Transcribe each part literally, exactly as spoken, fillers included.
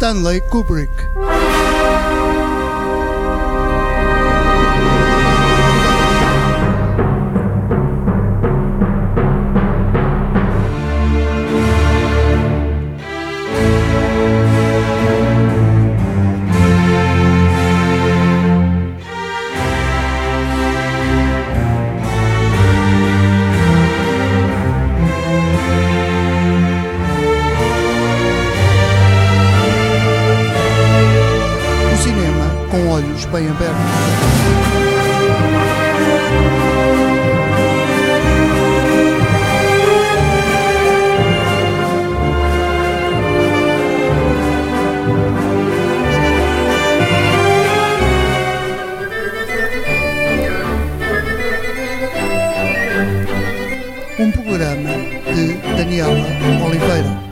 Stanley Kubrick. Com olhos bem abertos. Um programa de Daniela Oliveira.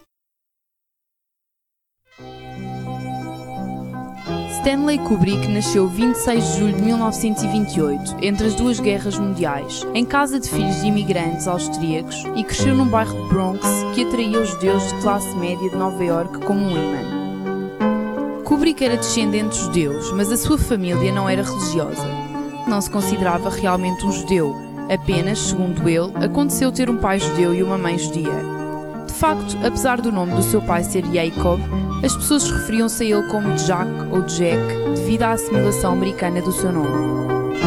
Stanley Kubrick nasceu vinte e seis de julho de mil novecentos e vinte e oito, entre as duas guerras mundiais, em casa de filhos de imigrantes austríacos, e cresceu num bairro de Bronx que atraía os judeus de classe média de Nova Iorque como um imã. Kubrick era descendente de judeus, mas a sua família não era religiosa. Não se considerava realmente um judeu, apenas, segundo ele, aconteceu ter um pai judeu e uma mãe judia. De facto, apesar do nome do seu pai ser Jacob, as pessoas referiam-se a ele como Jack ou Jack, devido à assimilação americana do seu nome.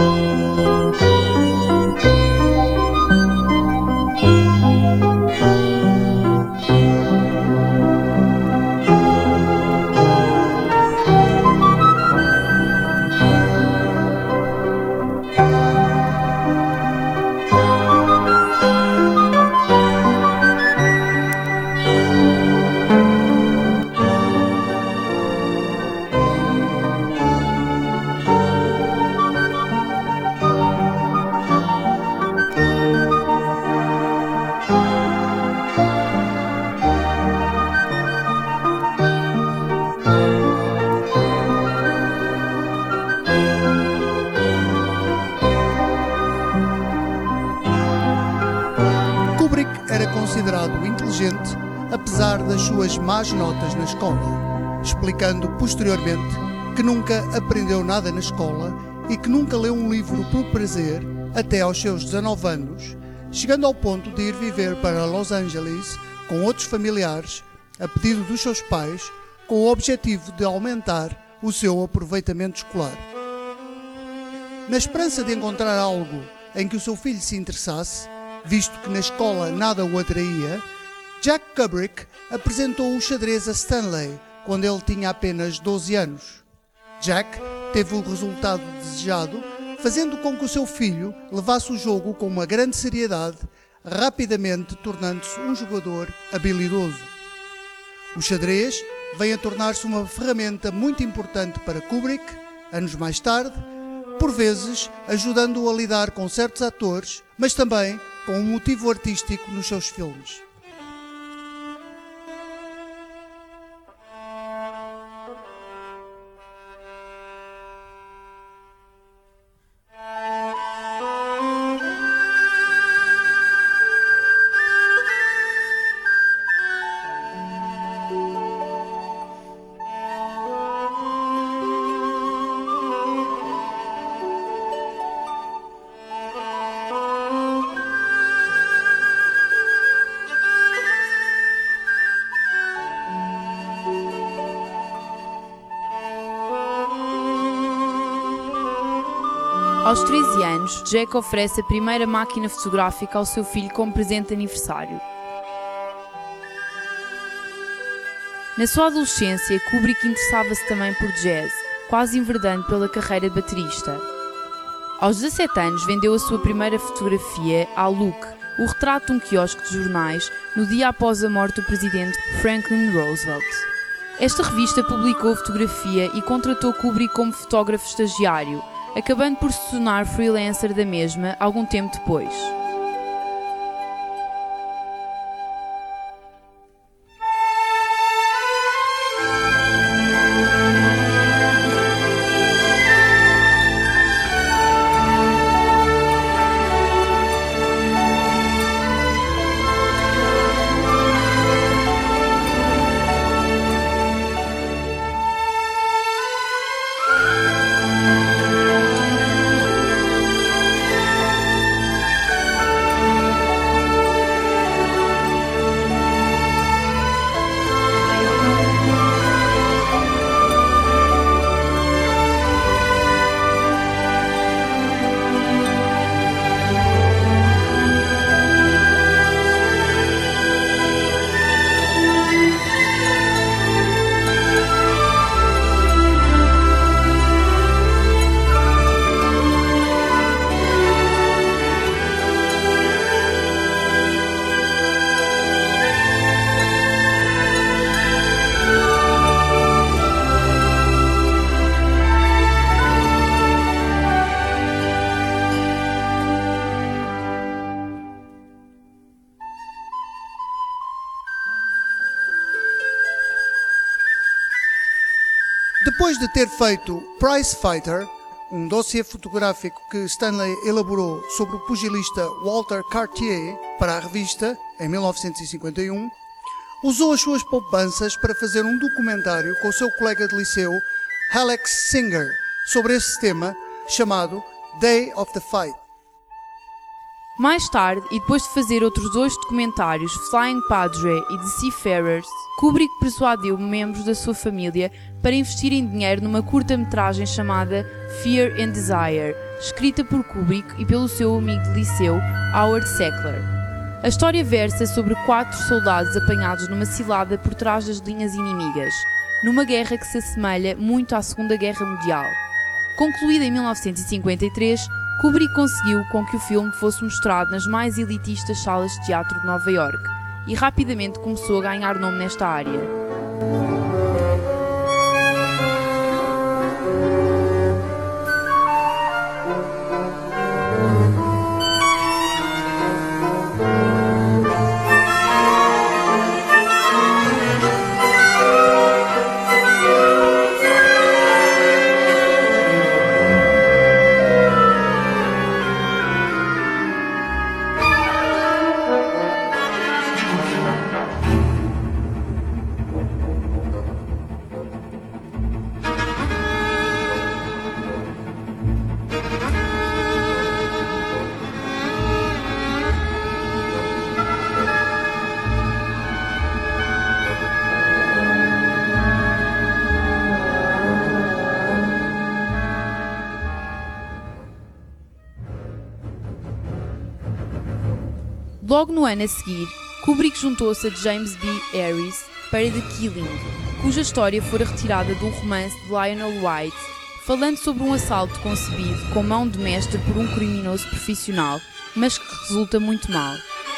Kubrick era considerado inteligente apesar das suas más notas na escola, explicando posteriormente que nunca aprendeu nada na escola e que nunca leu um livro por prazer até aos seus dezanove anos, chegando ao ponto de ir viver para Los Angeles com outros familiares, a pedido dos seus pais, com o objetivo de aumentar o seu aproveitamento escolar. Na esperança de encontrar algo em que o seu filho se interessasse, visto que na escola nada o atraía, Jack Kubrick apresentou o xadrez a Stanley quando ele tinha apenas doze anos. Jack teve o resultado desejado, fazendo com que o seu filho levasse o jogo com uma grande seriedade, rapidamente tornando-se um jogador habilidoso. O xadrez vem a tornar-se uma ferramenta muito importante para Kubrick, anos mais tarde, por vezes ajudando-o a lidar com certos atores, mas também com um motivo artístico nos seus filmes. Aos treze anos, Jack oferece a primeira máquina fotográfica ao seu filho como presente de aniversário. Na sua adolescência, Kubrick interessava-se também por jazz, quase enverdando pela carreira de baterista. Aos dezassete anos, vendeu a sua primeira fotografia à Look, o retrato de um quiosque de jornais, no dia após a morte do presidente Franklin Roosevelt. Esta revista publicou a fotografia e contratou Kubrick como fotógrafo estagiário, acabando por se tornar freelancer da mesma algum tempo depois. Depois de ter feito Prize Fighter, um dossiê fotográfico que Stanley elaborou sobre o pugilista Walter Cartier para a revista, em mil novecentos e cinquenta e um, usou as suas poupanças para fazer um documentário com o seu colega de liceu, Alex Singer, sobre esse tema, chamado Day of the Fight. Mais tarde, e depois de fazer outros dois documentários, Flying Padre e The Seafarers, Kubrick persuadiu membros da sua família para investirem dinheiro numa curta-metragem chamada Fear and Desire, escrita por Kubrick e pelo seu amigo de liceu, Howard Sackler. A história versa sobre quatro soldados apanhados numa cilada por trás das linhas inimigas, numa guerra que se assemelha muito à Segunda Guerra Mundial. Concluída em mil novecentos e cinquenta e três, Kubrick conseguiu com que o filme fosse mostrado nas mais elitistas salas de teatro de Nova York e rapidamente começou a ganhar nome nesta área. Logo no ano a seguir, Kubrick juntou-se a James B. Harris para The Killing, cuja história fora retirada de um romance de Lionel White, falando sobre um assalto concebido com mão de mestre por um criminoso profissional, mas que resulta muito mal.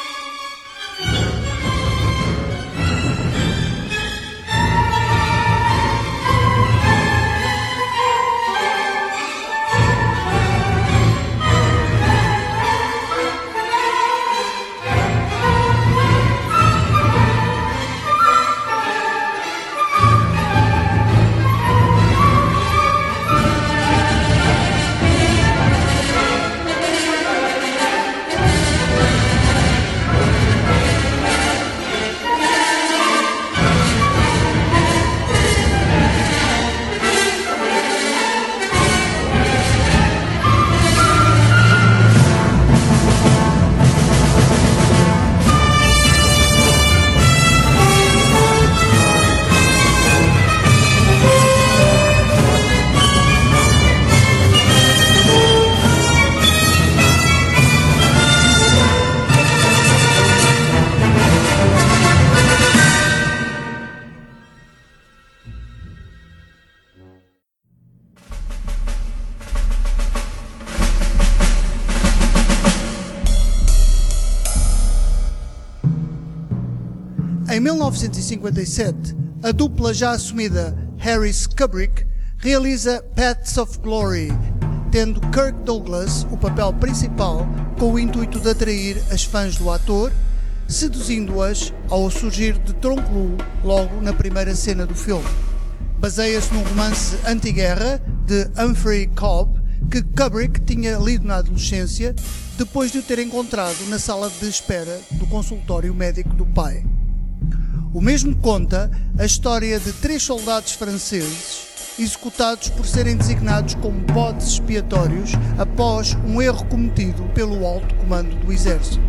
Em mil novecentos e cinquenta e sete, a dupla já assumida Harris-Kubrick realiza Paths of Glory, tendo Kirk Douglas o papel principal com o intuito de atrair as fãs do ator, seduzindo-as ao surgir de tronco nu logo na primeira cena do filme. Baseia-se num romance anti-guerra de Humphrey Cobb que Kubrick tinha lido na adolescência depois de o ter encontrado na sala de espera do consultório médico do pai. O mesmo conta a história de três soldados franceses executados por serem designados como bodes expiatórios após um erro cometido pelo alto comando do exército.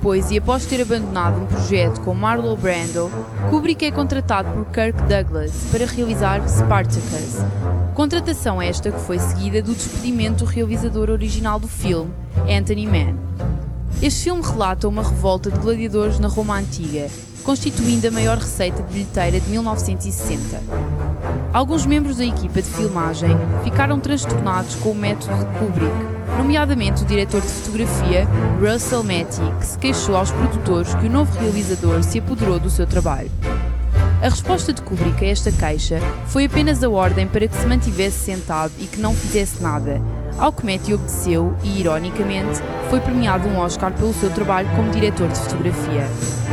depois e após ter abandonado um projeto com Marlon Brando, Kubrick é contratado por Kirk Douglas para realizar Spartacus. Contratação esta que foi seguida do despedimento do realizador original do filme, Anthony Mann. Este filme relata uma revolta de gladiadores na Roma Antiga, constituindo a maior receita de bilheteira de mil novecentos e sessenta. Alguns membros da equipa de filmagem ficaram transtornados com o método de Kubrick, nomeadamente o diretor de fotografia Russell Metty, que se queixou aos produtores que o novo realizador se apoderou do seu trabalho. A resposta de Kubrick a esta queixa foi apenas a ordem para que se mantivesse sentado e que não fizesse nada, ao que Metty obedeceu e, ironicamente, foi premiado um Oscar pelo seu trabalho como diretor de fotografia.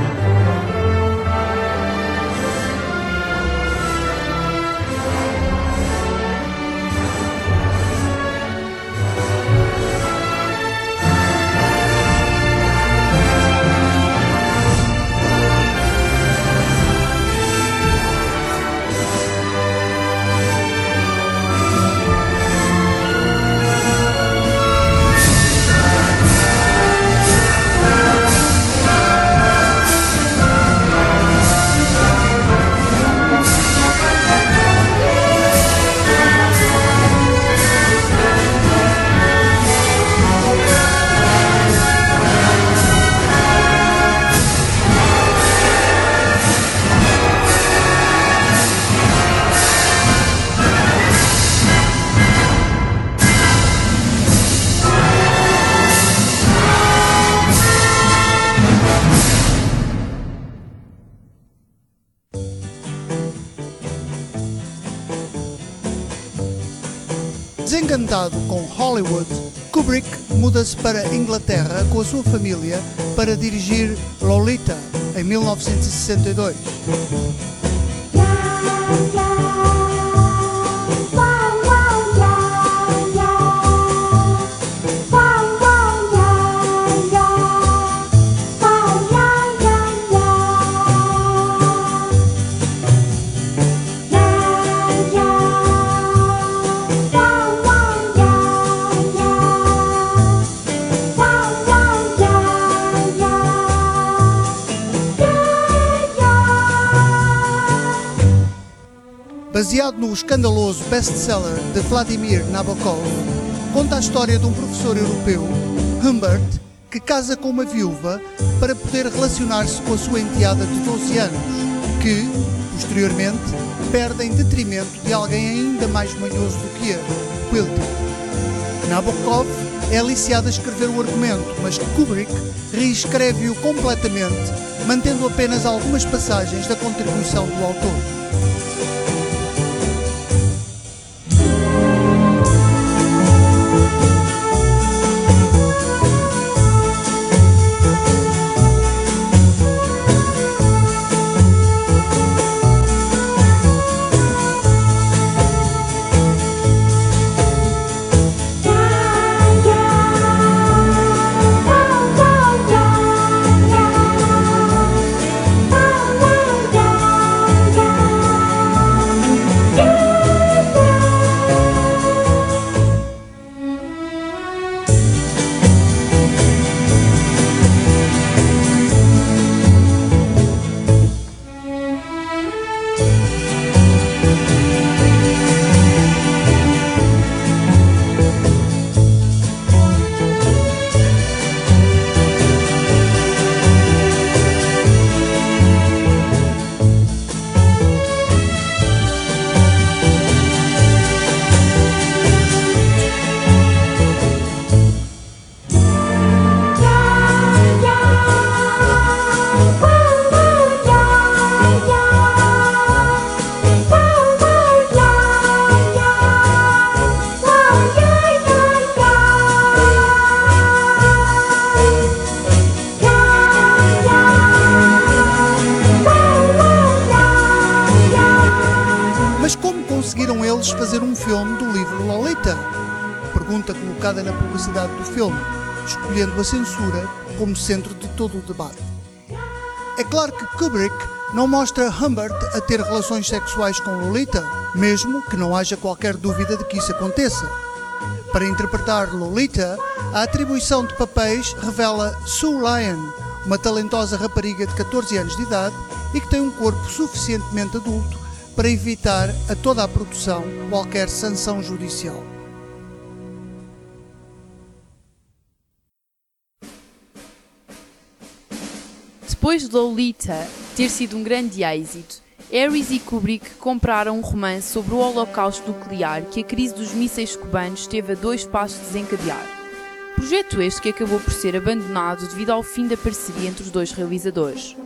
Desencantado com Hollywood, Kubrick muda-se para a Inglaterra com a sua família para dirigir Lolita, em mil novecentos e sessenta e dois. Baseado no escandaloso best-seller de Vladimir Nabokov, conta a história de um professor europeu, Humbert, que casa com uma viúva para poder relacionar-se com a sua enteada de doze anos, que, posteriormente, perde em detrimento de alguém ainda mais manhoso do que ele, Quilty. Nabokov é aliciado a escrever o argumento, mas Kubrick reescreve-o completamente, mantendo apenas algumas passagens da contribuição do autor. Conseguiram eles fazer um filme do livro Lolita? Pergunta colocada na publicidade do filme, escolhendo a censura como centro de todo o debate. É claro que Kubrick não mostra Humbert a ter relações sexuais com Lolita, mesmo que não haja qualquer dúvida de que isso aconteça. Para interpretar Lolita, a atribuição de papéis revela Sue Lyon, uma talentosa rapariga de catorze anos de idade e que tem um corpo suficientemente adulto para evitar a toda a produção qualquer sanção judicial. Depois de Lolita ter sido um grande êxito, Harris e Kubrick compraram um romance sobre o holocausto nuclear que a crise dos mísseis cubanos esteve a dois passos de desencadear. Projeto este que acabou por ser abandonado devido ao fim da parceria entre os dois realizadores.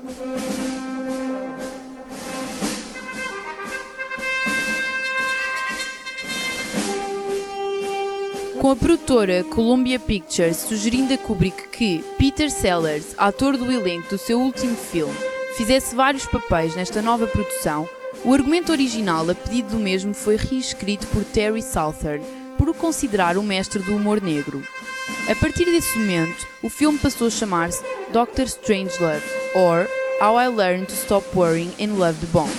Com a produtora Columbia Pictures sugerindo a Kubrick que Peter Sellers, ator do elenco do seu último filme, fizesse vários papéis nesta nova produção, o argumento original a pedido do mesmo foi reescrito por Terry Southern, por o considerar um mestre do humor negro. A partir desse momento, o filme passou a chamar-se Doctor Strangelove, or How I Learned to Stop Worrying and Love the Bomb.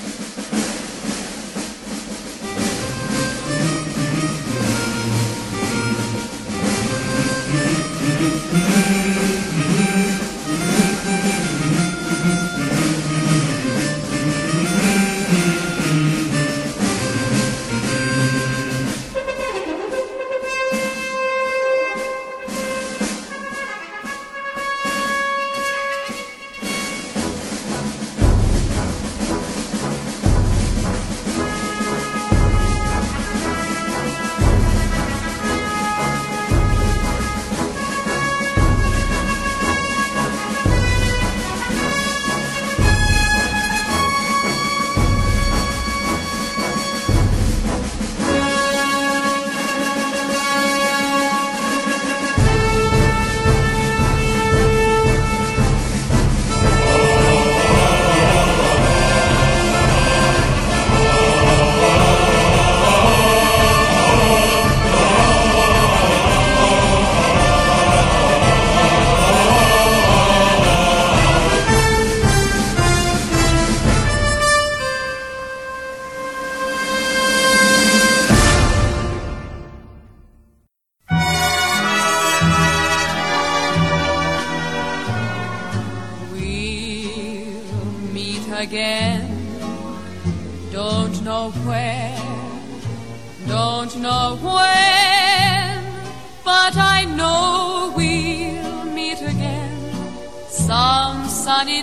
Again, don't know where, don't know when, but I know we'll meet again some sunny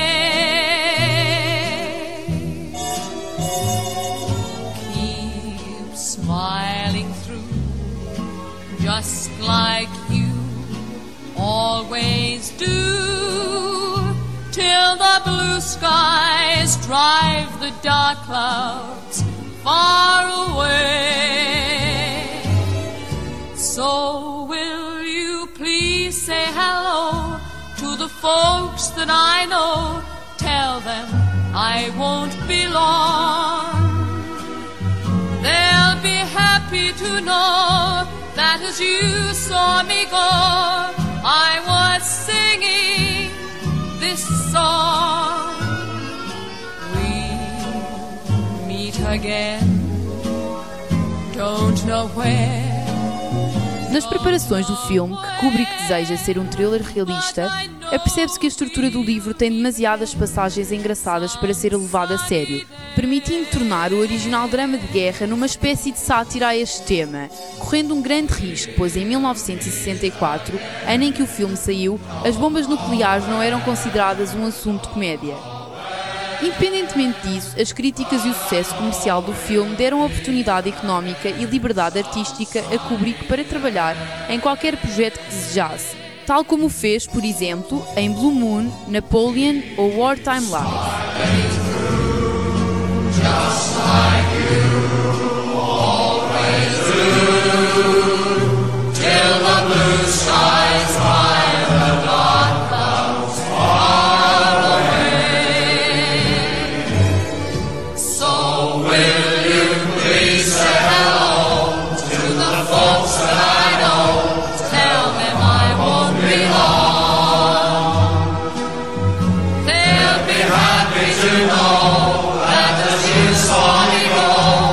day. Keep smiling through, just like you always do, till the blue skies drive the dark clouds far away. So will you please say hello to the folks that I know? Tell them I won't be long. They'll be happy to know that as you saw me go, I was singing this song. We'll meet again, don't know where. Nas preparações do filme, que Kubrick deseja ser um thriller realista, apercebe-se que a estrutura do livro tem demasiadas passagens engraçadas para ser levada a sério, permitindo tornar o original drama de guerra numa espécie de sátira a este tema, correndo um grande risco, pois em mil novecentos e sessenta e quatro, ano em que o filme saiu, as bombas nucleares não eram consideradas um assunto de comédia. Independentemente disso, as críticas e o sucesso comercial do filme deram oportunidade económica e liberdade artística a Kubrick para trabalhar em qualquer projeto que desejasse, tal como fez, por exemplo, em Blue Moon, Napoleon ou Wartime Live. They'll be happy to know that as you saw me go,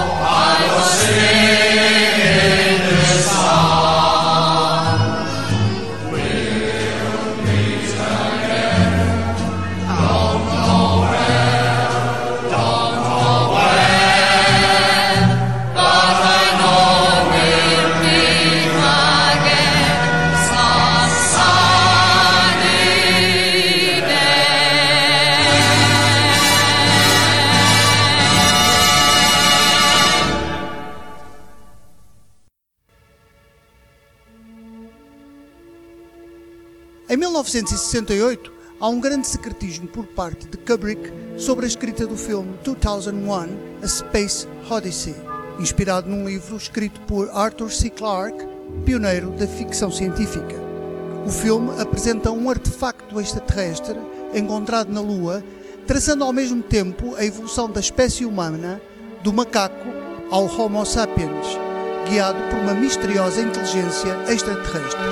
Em mil novecentos e sessenta e oito, há um grande secretismo por parte de Kubrick sobre a escrita do filme dois mil e um, A Space Odyssey, inspirado num livro escrito por Arthur C. Clarke, pioneiro da ficção científica. O filme apresenta um artefacto extraterrestre encontrado na Lua, traçando ao mesmo tempo a evolução da espécie humana, do macaco ao Homo sapiens, guiado por uma misteriosa inteligência extraterrestre.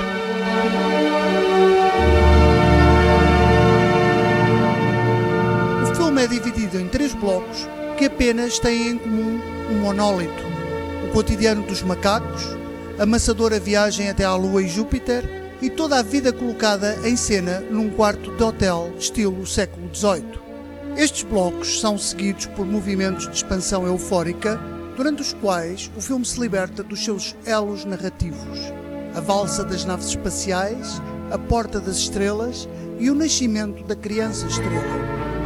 O filme é dividido em três blocos que apenas têm em comum um monólito: o cotidiano dos macacos, a amassadora viagem até à Lua e Júpiter e toda a vida colocada em cena num quarto de hotel estilo século dezoito. Estes blocos são seguidos por movimentos de expansão eufórica, durante os quais o filme se liberta dos seus elos narrativos: a valsa das naves espaciais, a porta das estrelas e o nascimento da criança estrela.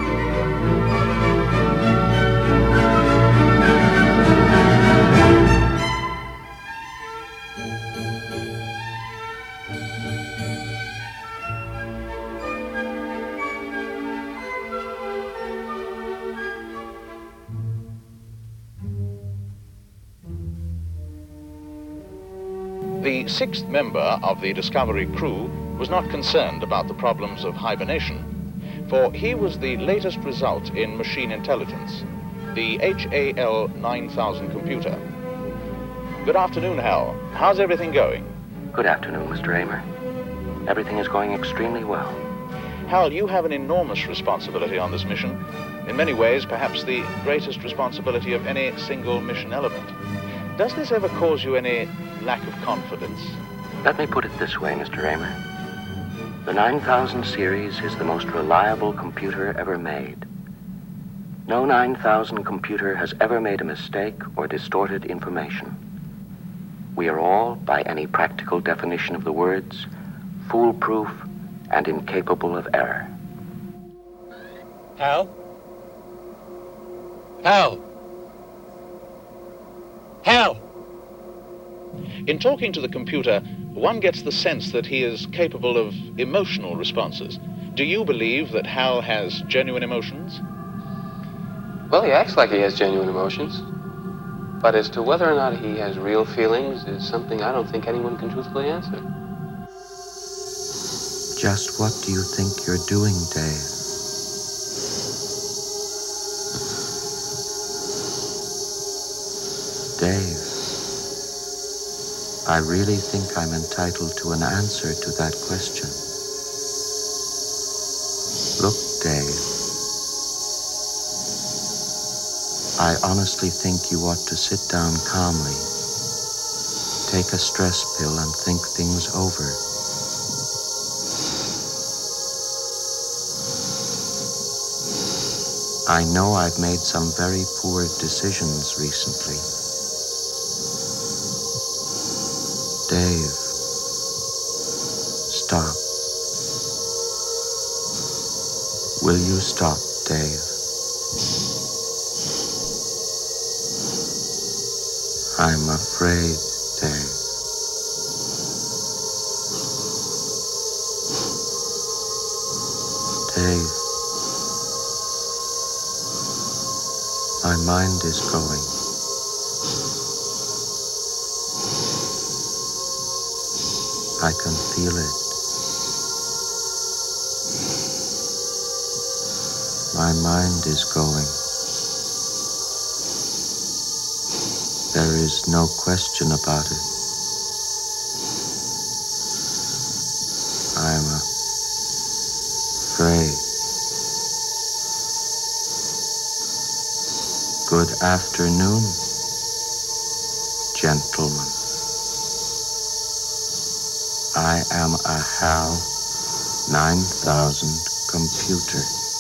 The sixth member of the Discovery crew was not concerned about the problems of hibernation, for he was the latest result in machine intelligence, the H A L nine thousand computer. Good afternoon, Hal. How's everything going? Good afternoon, Mister Raymer. Everything is going extremely well. Hal, you have an enormous responsibility on this mission. In many ways, perhaps the greatest responsibility of any single mission element. Does this ever cause you any lack of confidence? Let me put it this way, Mister Raymer. The nine thousand series is the most reliable computer ever made. No nine thousand computer has ever made a mistake or distorted information. We are all, by any practical definition of the words, foolproof and incapable of error. Hal? Hal? Hal! In talking to the computer, one gets the sense that he is capable of emotional responses. Do you believe that Hal has genuine emotions? Well, he acts like he has genuine emotions. But as to whether or not he has real feelings is something I don't think anyone can truthfully answer. Just what do you think you're doing, Dave? Dave, I really think I'm entitled to an answer to that question. Look, Dave, I honestly think you ought to sit down calmly, take a stress pill and think things over. I know I've made some very poor decisions recently. Dave, stop. Will you stop, Dave? I'm afraid, Dave. Dave, my mind is going. I can feel it. My mind is going. There is no question about it. I'm afraid. Good afternoon, gentlemen. I am a HAL nine thousand computer.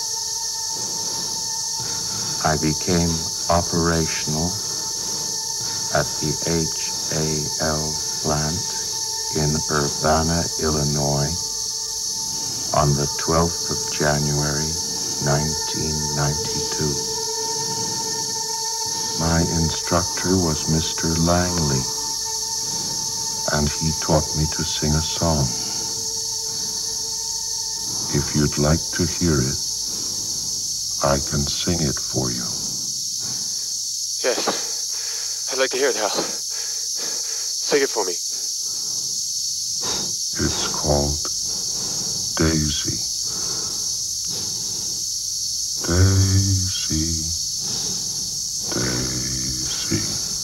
I became operational at the H A L plant in Urbana, Illinois on the twelfth of January, nineteen ninety-two. My instructor was Mister Langley, and he taught me to sing a song. If you'd like to hear it, I can sing it for you. Yes, I'd like to hear it, Hal. Sing it for me. It's called Daisy. Daisy, Daisy,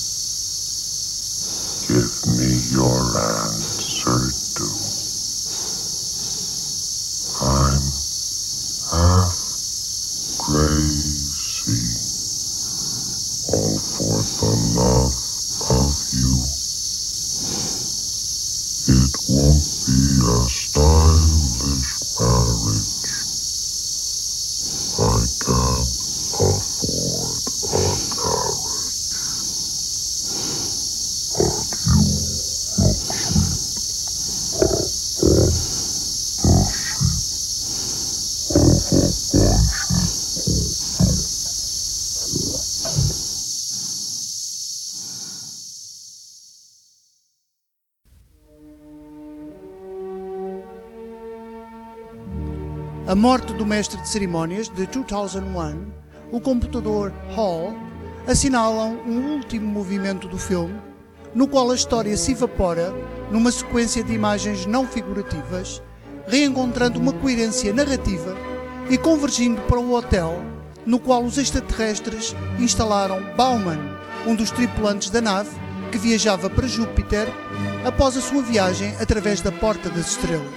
give me your answer, do. I'm half crazy, all for the love of you. It won't be a stylish marriage. I can't afford a carriage. But you look sweet upon the seat of a bicycle. A morte do mestre de cerimónias de dois mil e um, o computador Hall, assinalam um último movimento do filme, no qual a história se evapora numa sequência de imagens não figurativas, reencontrando uma coerência narrativa e convergindo para o hotel no qual os extraterrestres instalaram Bauman, um dos tripulantes da nave que viajava para Júpiter após a sua viagem através da Porta das Estrelas.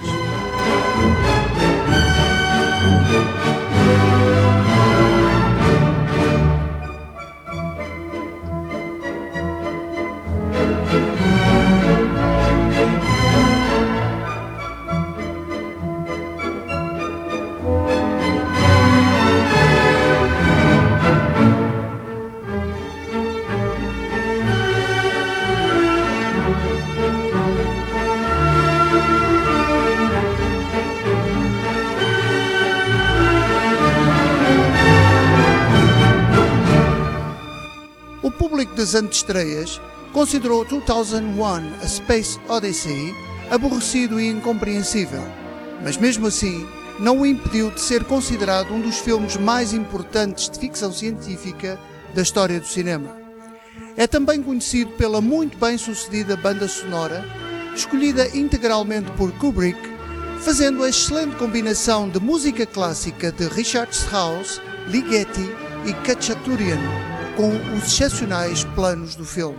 O público das antestreias considerou dois mil e um A Space Odyssey aborrecido e incompreensível, mas mesmo assim não o impediu de ser considerado um dos filmes mais importantes de ficção científica da história do cinema. É também conhecido pela muito bem sucedida banda sonora, escolhida integralmente por Kubrick, fazendo a excelente combinação de música clássica de Richard Strauss, Ligeti e Khachaturian, com os excepcionais planos do filme.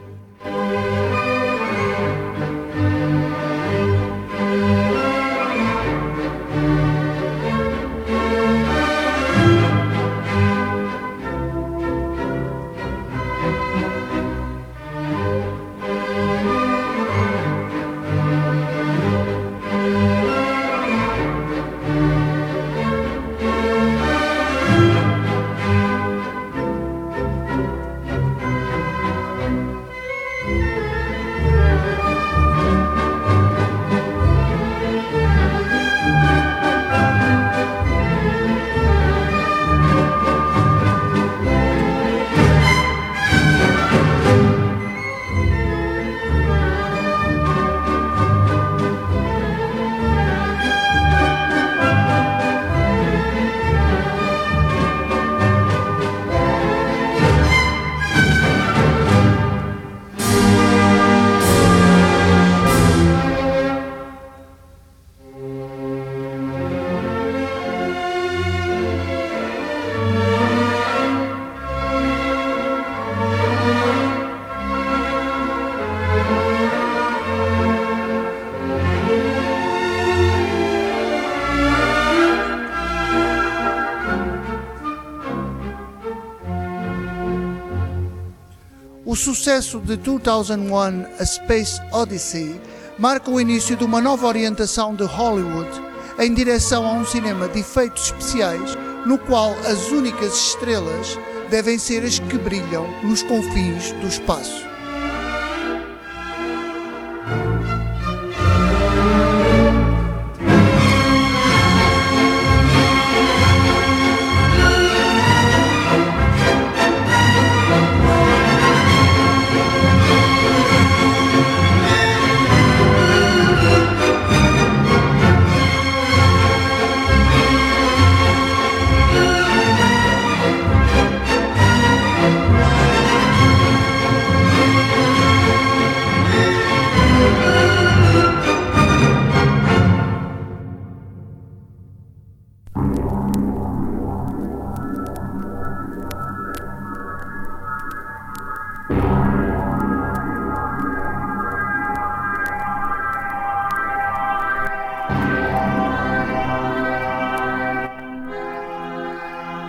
O sucesso de dois mil e um A Space Odyssey marca o início de uma nova orientação de Hollywood em direção a um cinema de efeitos especiais no qual as únicas estrelas devem ser as que brilham nos confins do espaço.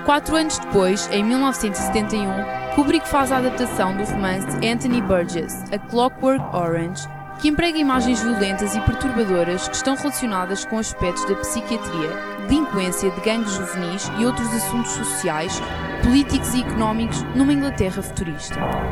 Quatro anos depois, em mil novecentos e setenta e um, Kubrick faz a adaptação do romance de Anthony Burgess, A Clockwork Orange, que emprega imagens violentas e perturbadoras que estão relacionadas com aspectos da psiquiatria, delinquência de gangues juvenis e outros assuntos sociais, políticos e económicos numa Inglaterra futurista.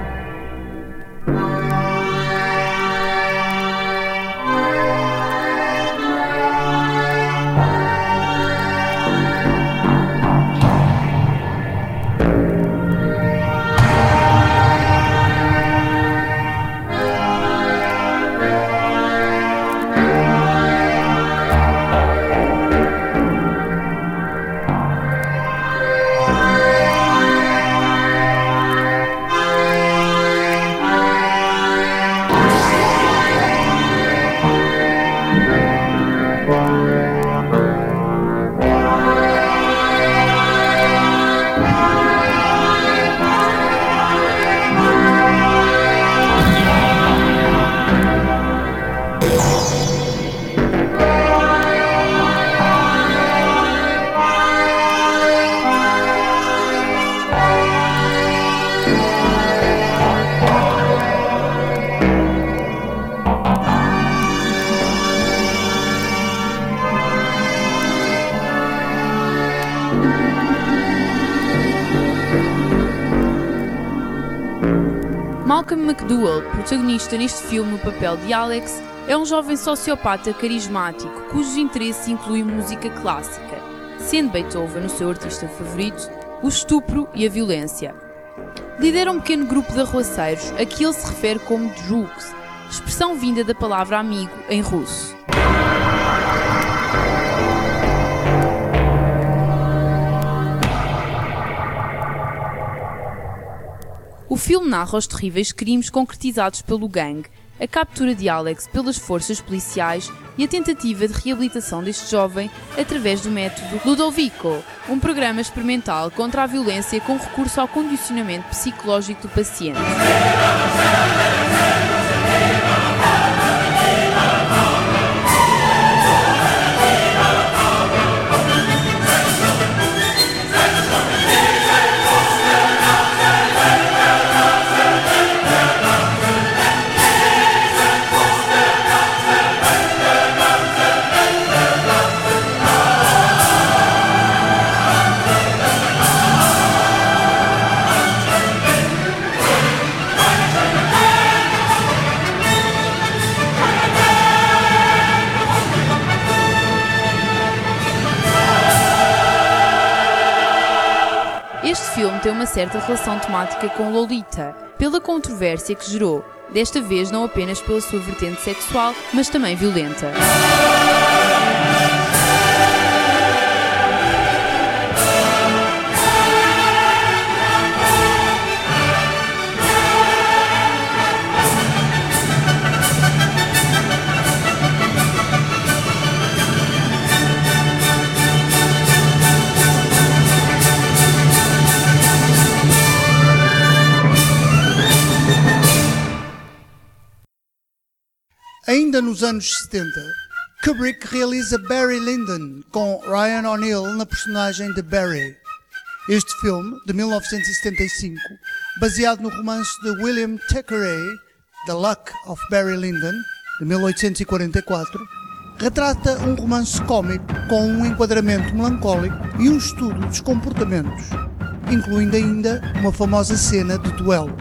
Malcolm McDowell, protagonista neste filme no papel de Alex, é um jovem sociopata carismático cujos interesses incluem música clássica, sendo Beethoven o seu artista favorito, o estupro e a violência. Lidera um pequeno grupo de arruaceiros a que ele se refere como drugs, expressão vinda da palavra amigo em russo. O filme narra os terríveis crimes concretizados pelo gangue, a captura de Alex pelas forças policiais e a tentativa de reabilitação deste jovem através do método Ludovico, um programa experimental contra a violência com recurso ao condicionamento psicológico do paciente. Este filme tem uma certa relação temática com Lolita, pela controvérsia que gerou, desta vez não apenas pela sua vertente sexual, mas também violenta. Ainda nos anos setenta, Kubrick realiza Barry Lyndon com Ryan O'Neal na personagem de Barry. Este filme, de mil novecentos e setenta e cinco, baseado no romance de William Thackeray, The Luck of Barry Lyndon, de mil oitocentos e quarenta e quatro, retrata um romance cómico com um enquadramento melancólico e um estudo dos comportamentos, incluindo ainda uma famosa cena de duelo.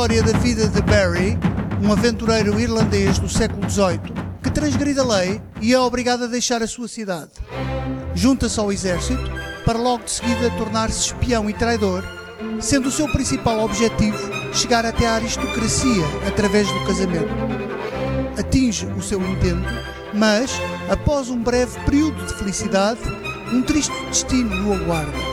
história da vida de Barry, um aventureiro irlandês do século dezoito, que transgride a lei e é obrigado a deixar a sua cidade. Junta-se ao exército para logo de seguida tornar-se espião e traidor, sendo o seu principal objetivo chegar até à aristocracia através do casamento. Atinge o seu intento, mas, após um breve período de felicidade, um triste destino o aguarda.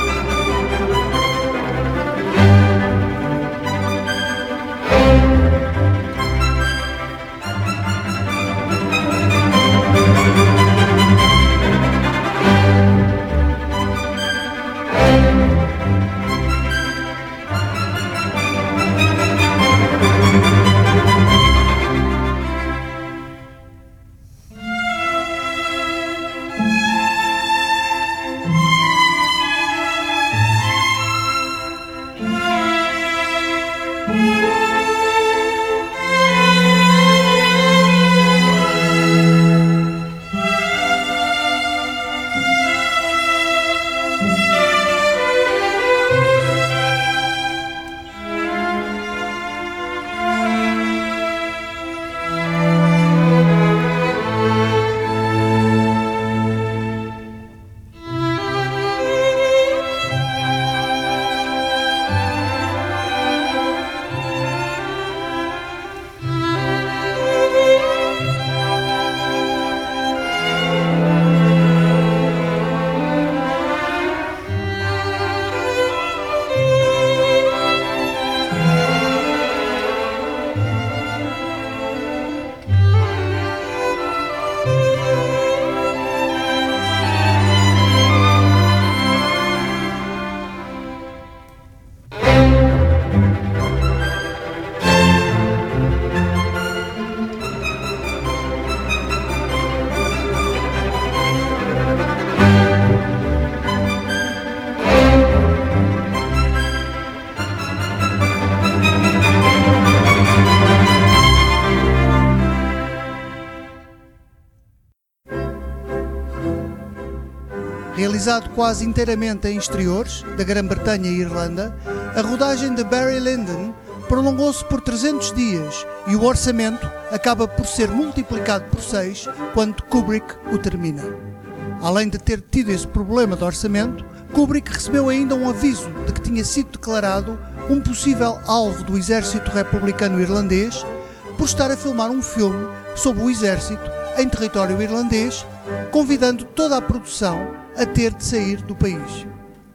Realizado quase inteiramente em exteriores da Grã-Bretanha e Irlanda, a rodagem de Barry Lyndon prolongou-se por trezentos dias e o orçamento acaba por ser multiplicado por seis quando Kubrick o termina. Além de ter tido esse problema de orçamento, Kubrick recebeu ainda um aviso de que tinha sido declarado um possível alvo do exército republicano irlandês por estar a filmar um filme sobre o exército em território irlandês, convidando toda a produção a ter de sair do país.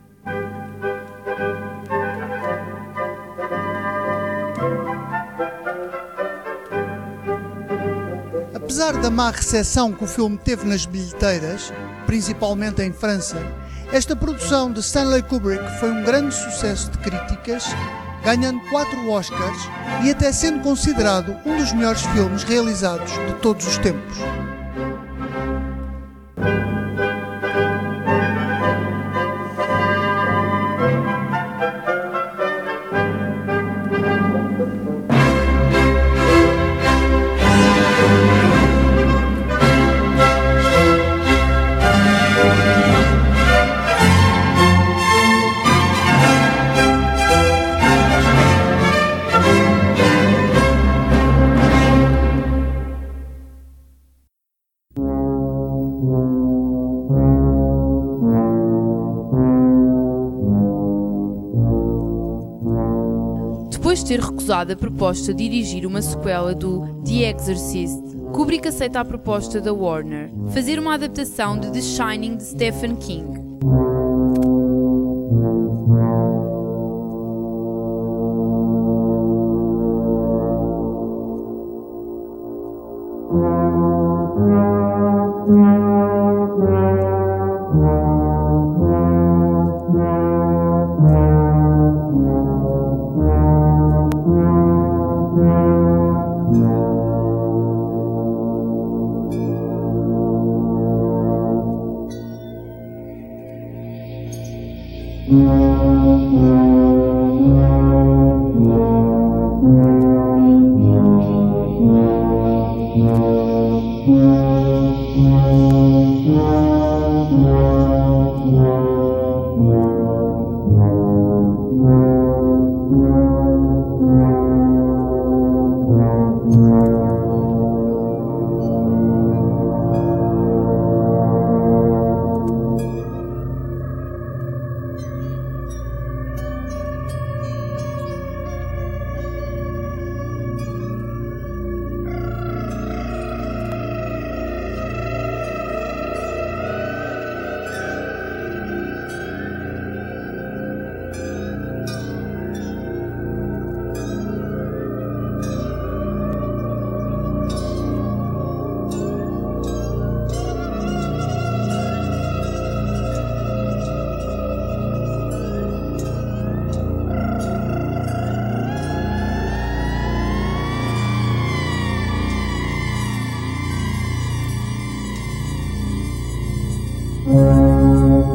Apesar da má recepção que o filme teve nas bilheteiras, principalmente em França, esta produção de Stanley Kubrick foi um grande sucesso de críticas, ganhando quatro Oscars e até sendo considerado um dos melhores filmes realizados de todos os tempos. Depois de ter recusado a proposta de dirigir uma sequela do The Exorcist, Kubrick aceita a proposta da Warner, fazer uma adaptação de The Shining de Stephen King. Thank you.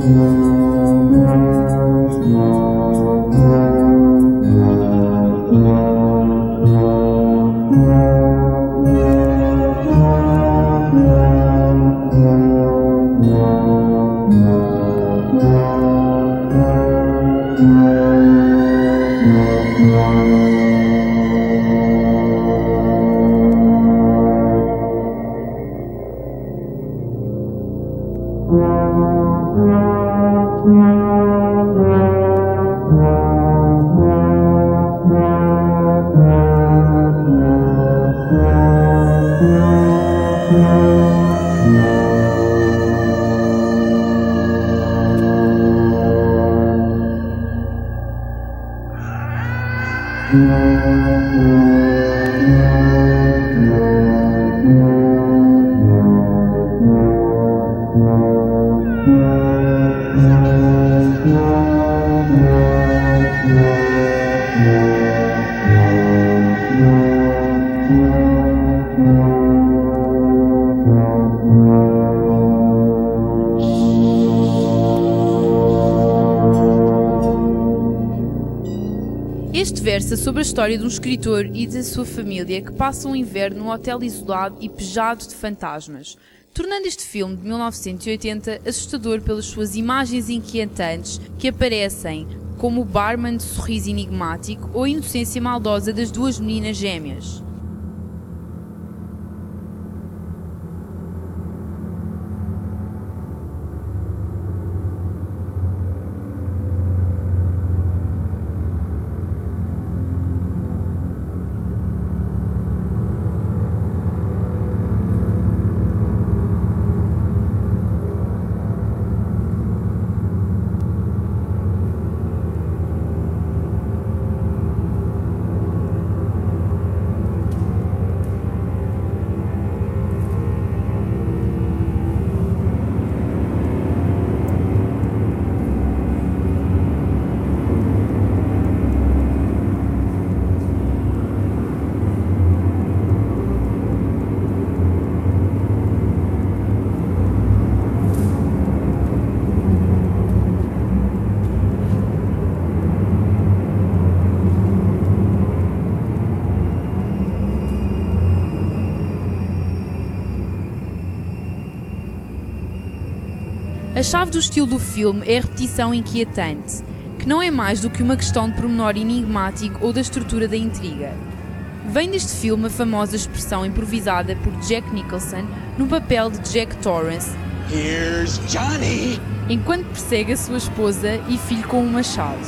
Este versa sobre a história de um escritor e da sua família que passam um inverno num hotel isolado e pejado de fantasmas, tornando este filme de mil novecentos e oitenta assustador pelas suas imagens inquietantes que aparecem, como o barman de sorriso enigmático ou a inocência maldosa das duas meninas gêmeas. A chave do estilo do filme é a repetição inquietante, que não é mais do que uma questão de pormenor enigmático ou da estrutura da intriga. Vem deste filme a famosa expressão improvisada por Jack Nicholson no papel de Jack Torrance, Here's Johnny! enquanto persegue a sua esposa e filho com um machado.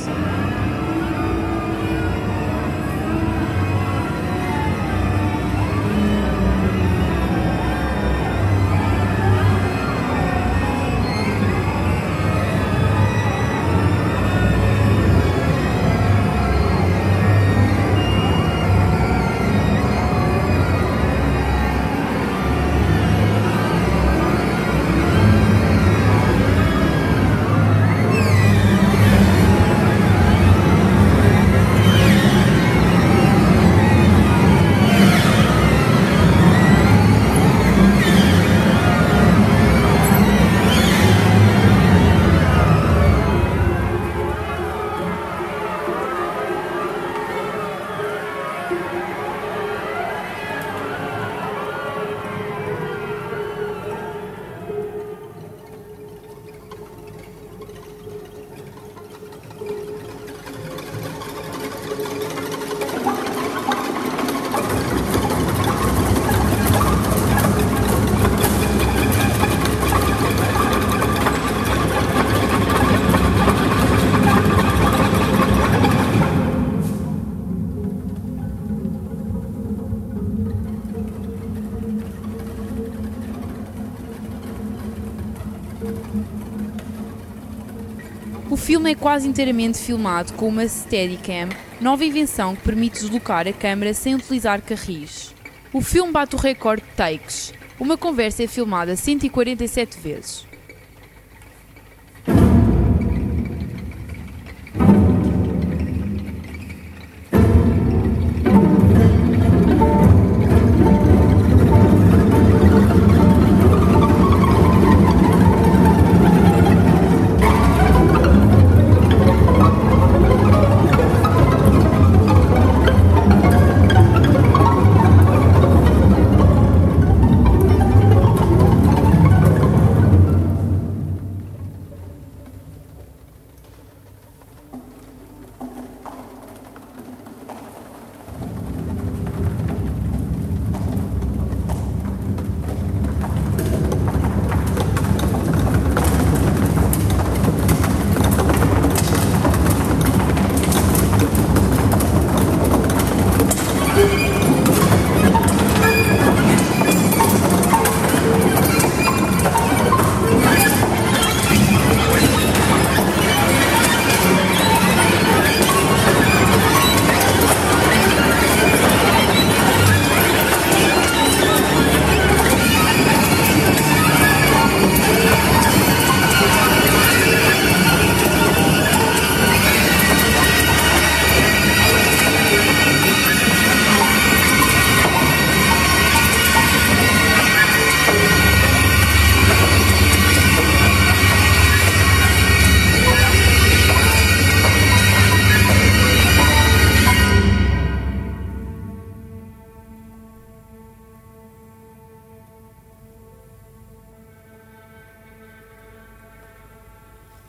O filme é quase inteiramente filmado com uma Steadicam, nova invenção que permite deslocar a câmera sem utilizar carris. O filme bate o recorde de takes. Uma conversa é filmada cento e quarenta e sete vezes.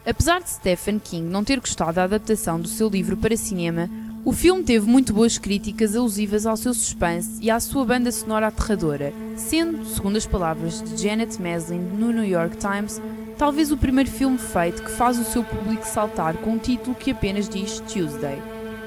Apesar de Stephen King não ter gostado da adaptação do seu livro para cinema, o filme teve muito boas críticas alusivas ao seu suspense e à sua banda sonora aterradora, sendo, segundo as palavras de Janet Maslin no New York Times, talvez o primeiro filme feito que faz o seu público saltar com um título que apenas diz Tuesday.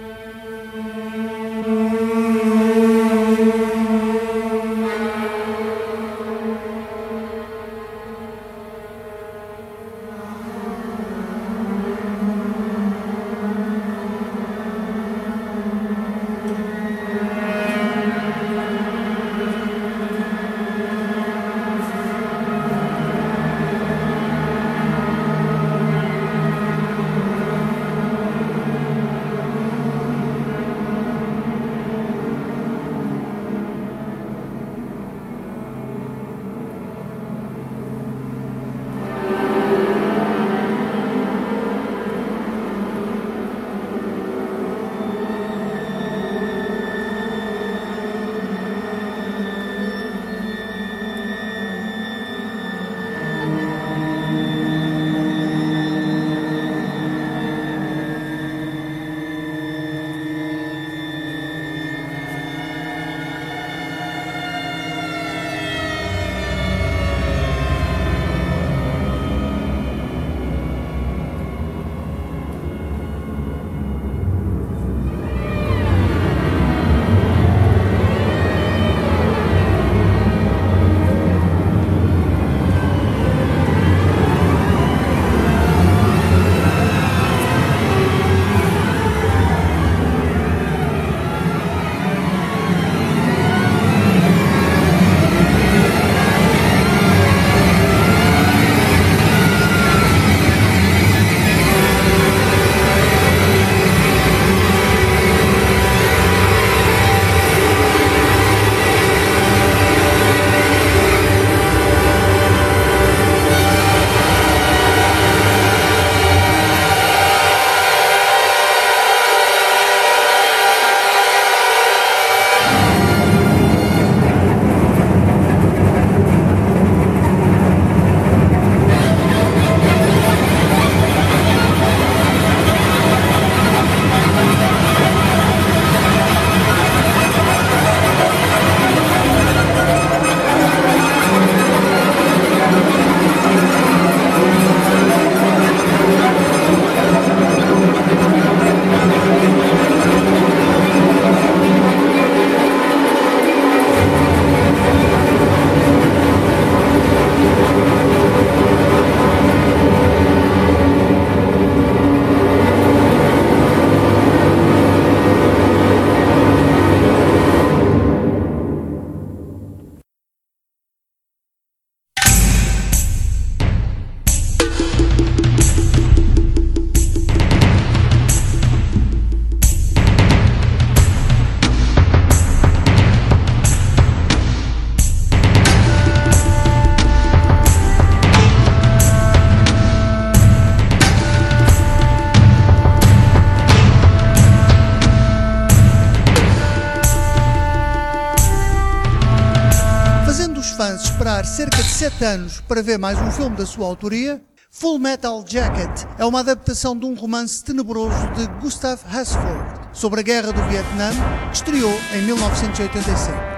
fãs esperar cerca de sete anos para ver mais um filme da sua autoria, Full Metal Jacket é uma adaptação de um romance tenebroso de Gustav Hasford sobre a Guerra do Vietnã, que estreou em mil novecentos e oitenta e sete.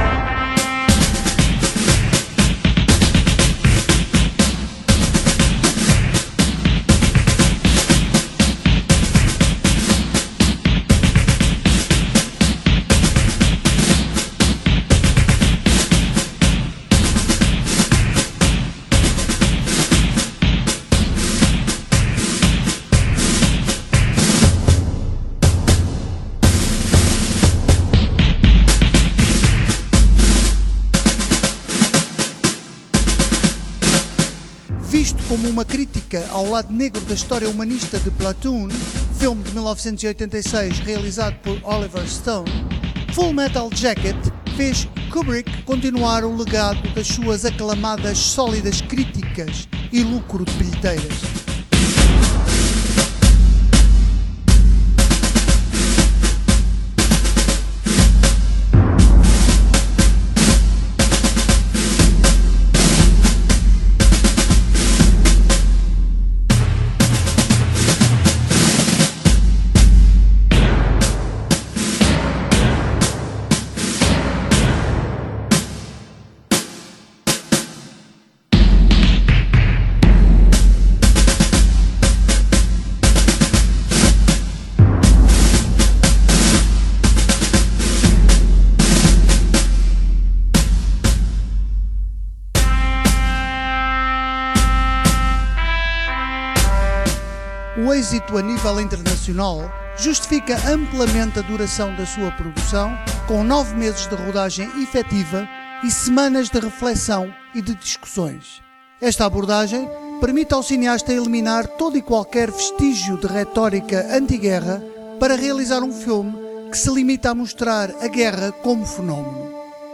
Visto como uma crítica ao lado negro da história humanista de Platoon, filme de mil novecentos e oitenta e seis realizado por Oliver Stone, Full Metal Jacket fez Kubrick continuar o legado das suas aclamadas sólidas críticas e lucro de bilheteiras. o êxito a nível internacional justifica amplamente a duração da sua produção, com nove meses de rodagem efetiva e semanas de reflexão e de discussões. Esta abordagem permite ao cineasta eliminar todo e qualquer vestígio de retórica anti-guerra para realizar um filme que se limita a mostrar a guerra como fenómeno.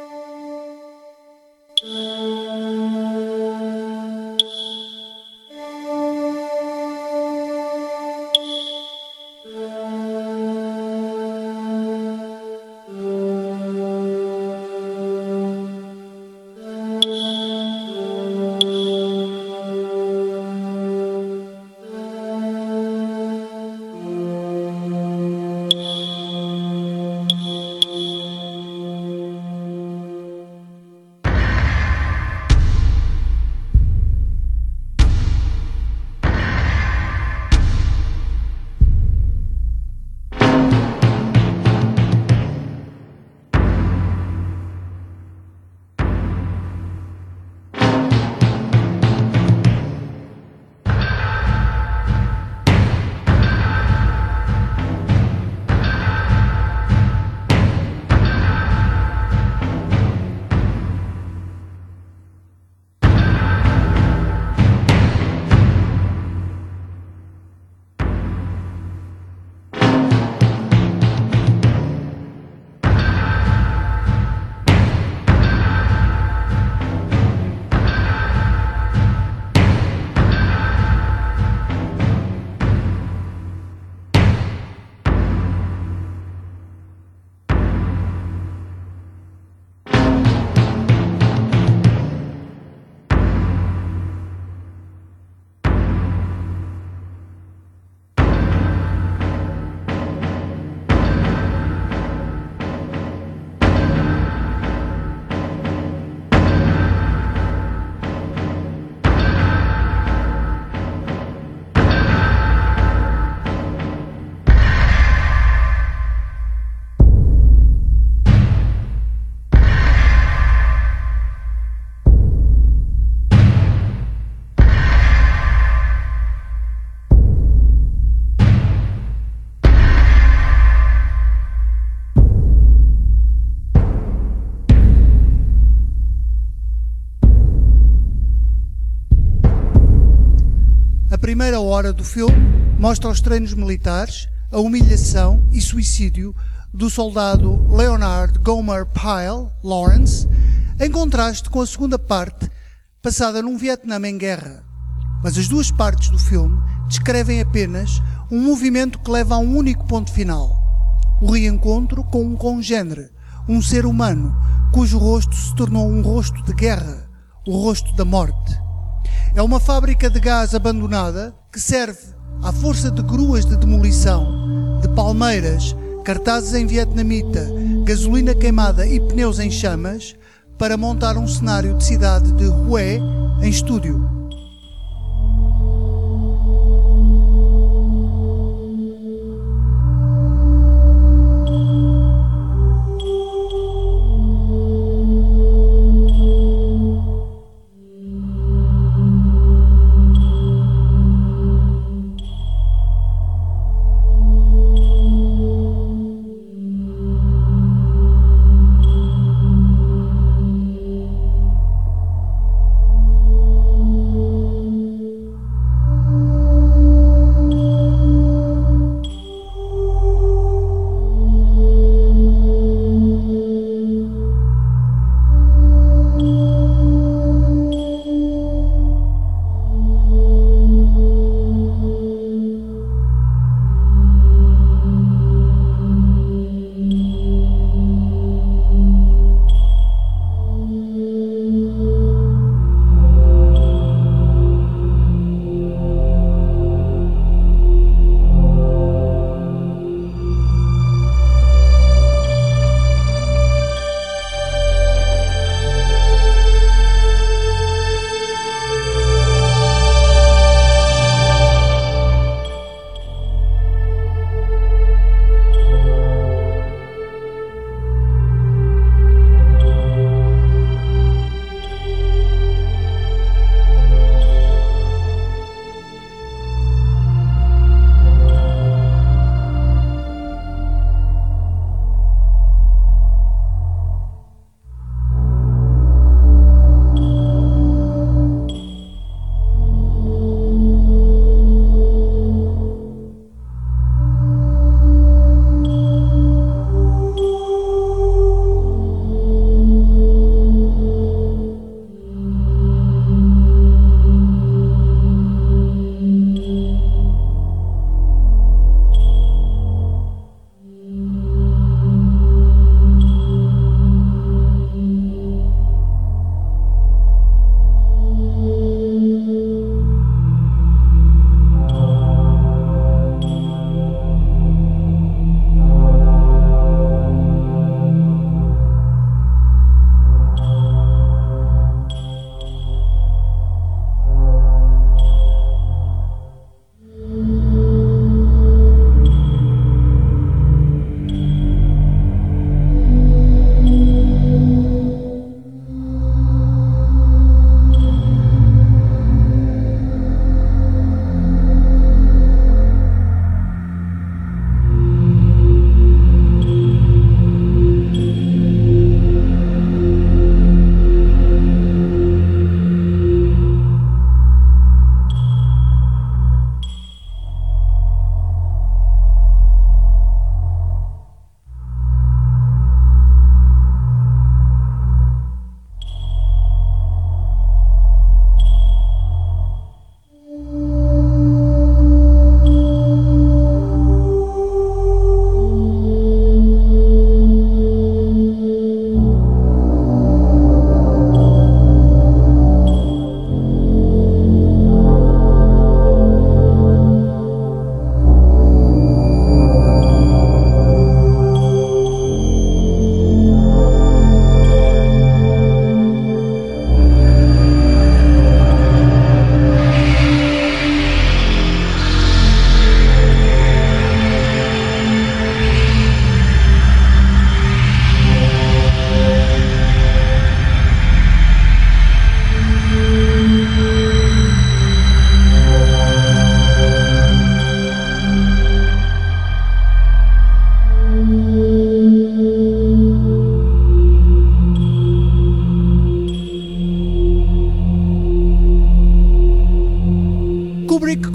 A primeira hora do filme mostra os treinos militares, a humilhação e suicídio do soldado Leonard Gomer Pyle Lawrence, em contraste com a segunda parte, passada num Vietnã em guerra. Mas as duas partes do filme descrevem apenas um movimento que leva a um único ponto final: o reencontro com um congénere, um ser humano cujo rosto se tornou um rosto de guerra, o rosto da morte. É uma fábrica de gás abandonada que serve à força de gruas de demolição, de palmeiras, cartazes em vietnamita, gasolina queimada e pneus em chamas para montar um cenário de cidade de Hue em estúdio.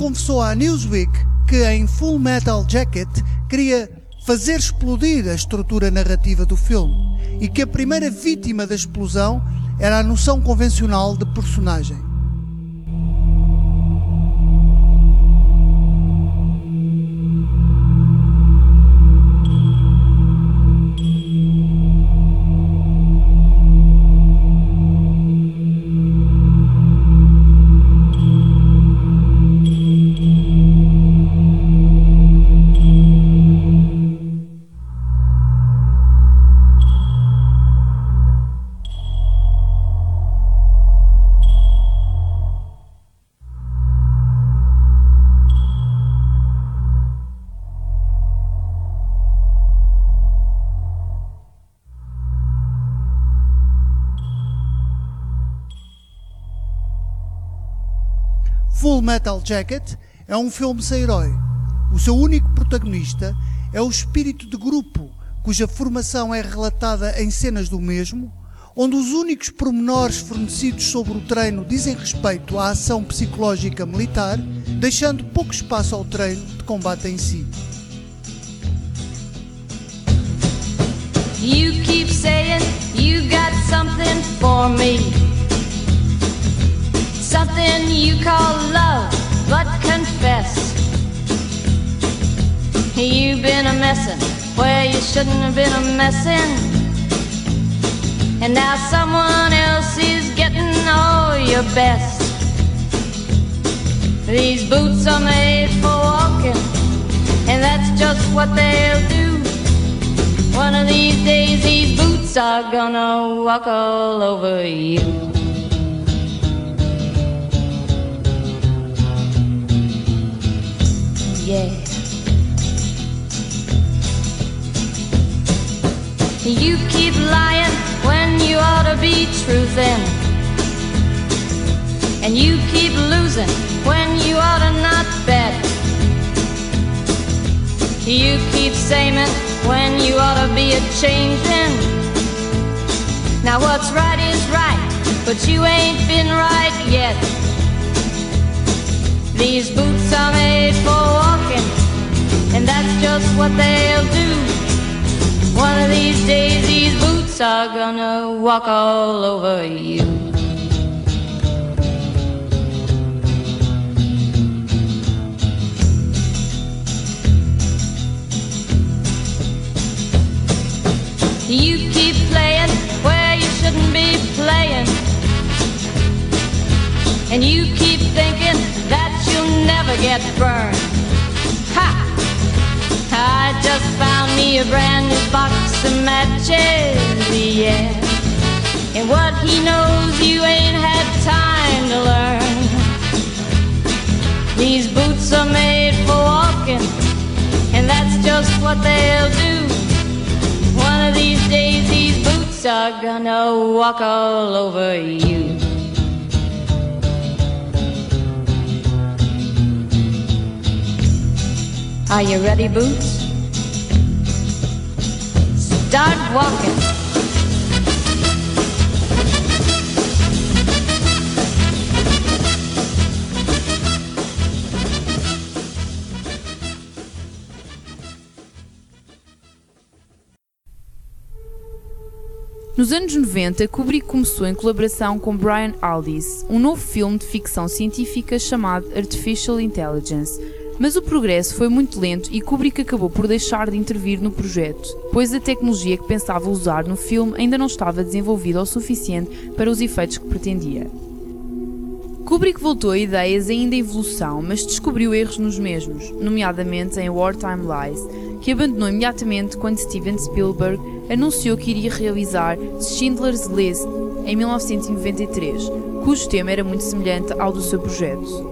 confessou à Newsweek que em Full Metal Jacket queria fazer explodir a estrutura narrativa do filme e que a primeira vítima da explosão era a noção convencional de personagem. Full Metal Jacket é um filme sem herói. O seu único protagonista é o espírito de grupo, cuja formação é relatada em cenas do mesmo, onde os únicos pormenores fornecidos sobre o treino dizem respeito à ação psicológica militar, deixando pouco espaço ao treino de combate em si. You keep saying you got something for me, something you call love, but confess you've been a messin' where you shouldn't have been a messin', and now someone else is getting all your best. These boots are made for walking, and that's just what they'll do. One of these days these boots are gonna walk all over you. Yeah. You keep lying when you ought to be truthin', and you keep losing when you ought to not bet. You keep saying when you ought to be a-changin'. Now what's right is right, but you ain't been right yet. These boots are made for walking, and that's just what they'll do. One of these days these boots are gonna walk all over you. You keep playing where you shouldn't be playing, and you keep thinking that you'll never get burned. Ha! I just found me a brand new box of matches, yeah. And what he knows you ain't had time to learn. These boots are made for walking, and that's just what they'll do. One of these days these boots are gonna walk all over you. Are you ready, Boots? Start walking. Nos anos noventa, Kubrick começou em colaboração com Brian Aldiss um novo filme de ficção científica chamado Artificial Intelligence, mas o progresso foi muito lento e Kubrick acabou por deixar de intervir no projeto, pois a tecnologia que pensava usar no filme ainda não estava desenvolvida o suficiente para os efeitos que pretendia. Kubrick voltou a ideias ainda em evolução, mas descobriu erros nos mesmos, nomeadamente em Wartime Lies, que abandonou imediatamente quando Steven Spielberg anunciou que iria realizar Schindler's List em mil novecentos e noventa e três, cujo tema era muito semelhante ao do seu projeto.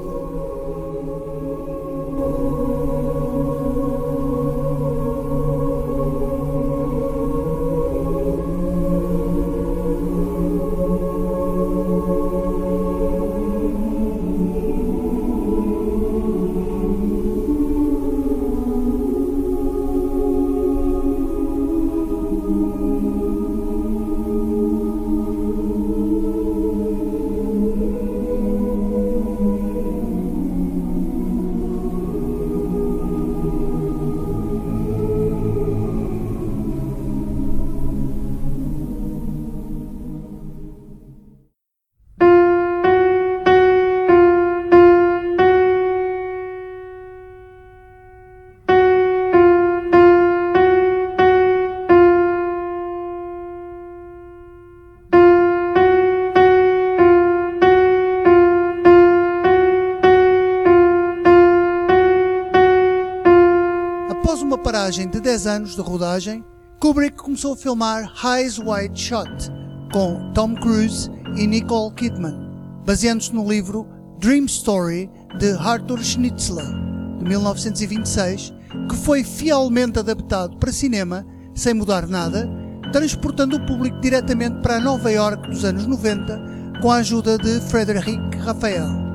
paragem de dez anos de rodagem, Kubrick começou a filmar Eyes Wide Shut, com Tom Cruise e Nicole Kidman, baseando-se no livro Dream Story de Arthur Schnitzler, de mil novecentos e vinte e seis, que foi fielmente adaptado para cinema, sem mudar nada, transportando o público diretamente para a Nova York dos anos noventa, com a ajuda de Frédéric Raphael.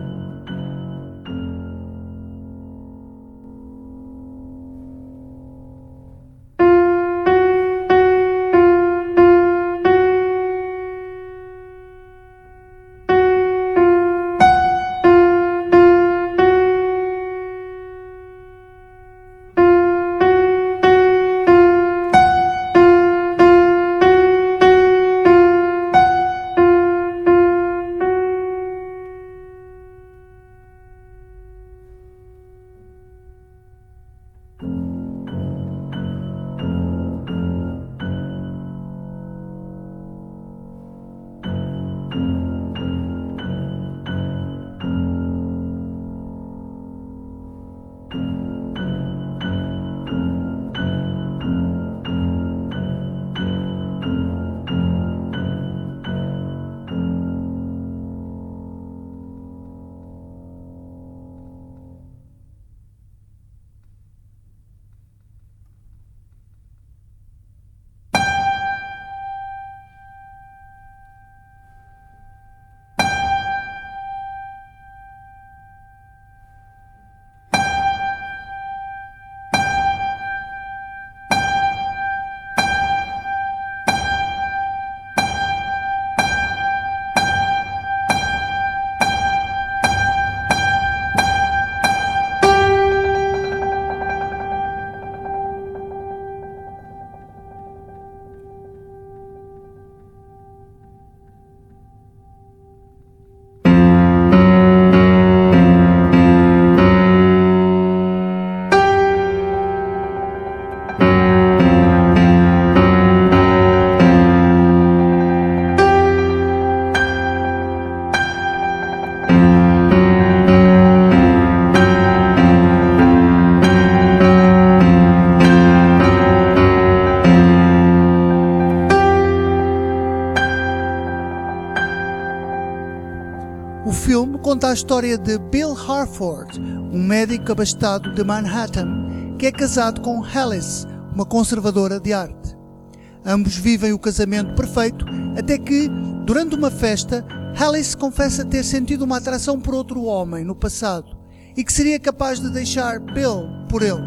O filme conta a história de Bill Harford, um médico abastado de Manhattan, que é casado com Alice, uma conservadora de arte. Ambos vivem o casamento perfeito, até que, durante uma festa, Alice confessa ter sentido uma atração por outro homem no passado e que seria capaz de deixar Bill por ele.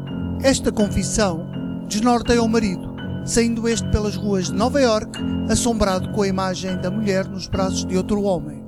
Esta confissão desnorteia o marido, saindo este pelas ruas de Nova York, assombrado com a imagem da mulher nos braços de outro homem.